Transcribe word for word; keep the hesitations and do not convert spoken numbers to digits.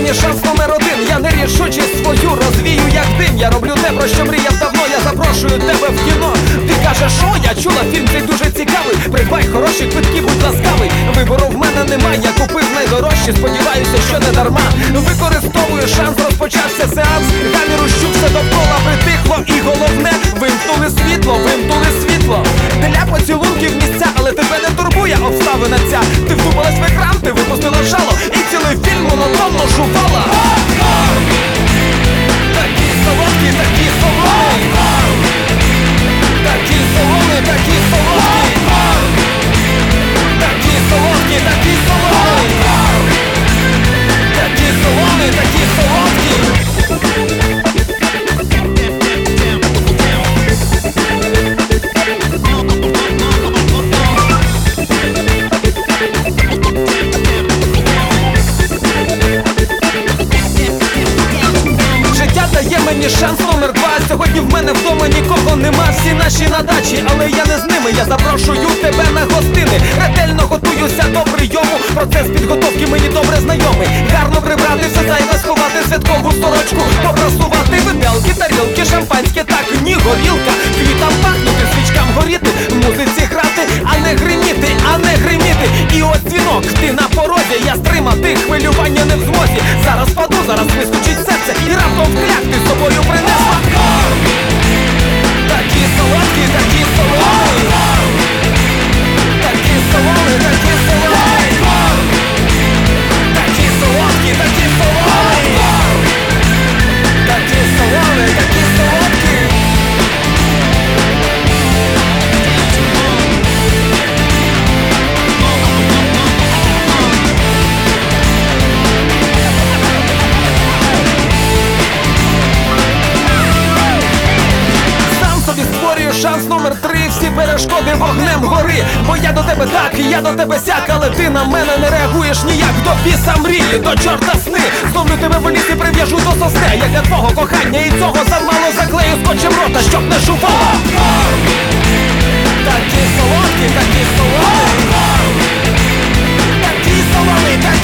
мені шанс номер один. Я нерішучість свою розвію як дим. Я роблю те, про що мріяв давно, я запрошую тебе в кіно. Ти кажеш, що я чула, фільм цей дуже цікавий. Придбай хороші квитки, будь ласкавий. Вибору в мене немає, я купив найдорожчі, сподіваюся, що не дарма. Використовую шанс, розпочався сеанс. Камеру щуп, все довкола притихло. І головне, вимкнули світло, вимкнули світло. Для поцілунків місця, але тебе не турбує обставина ця. Ти вдумалась в екран, ти випустила жало, і цілий фільм монотонно жувала. Такі солодкі, такі солоні, такі солоні, такі солодкі, такі солодкі, такі солоні, такі солоні, такі солодкі. Мені шанс номер два. Сьогодні в мене вдома нікого нема. Всі наші на дачі, але я не з ними. Я запрошую тебе на гостини. Ретельно готуюся до прийому. Процес підготовки мені добре знайомий. Гарно прибрати все зайве, сховати святкову сорочку, попрасувати виделки, тарілки, шампанське, так ні, горілка. Квітам пахнути, свічкам горіти, музиці грати, а не гриміти, а не гриміти. І ось дзвінок, ти на порозі. Я стримати хвилювання не в змозі. Зараз паду, зараз вискочить серце, і раптом вкляк ти з собою принесла. Такі солодкі, такі солоні, такі солоні, такі солоні, такі солодкі, такі солоні, такі солоні, такі солодкі. Шанс номер три, всі перешкоди вогнем гори. Бо я до тебе так, я до тебе сяк, але ти на мене не реагуєш ніяк. До біса мрії, до чорта сни. Зловлю тебе в лісі, прив'яжу до сосни. Я для твого кохання і цього замало заклею скотчем рота, щоб не шувала. Такі солодкі, такі солоні, такі солоні, такі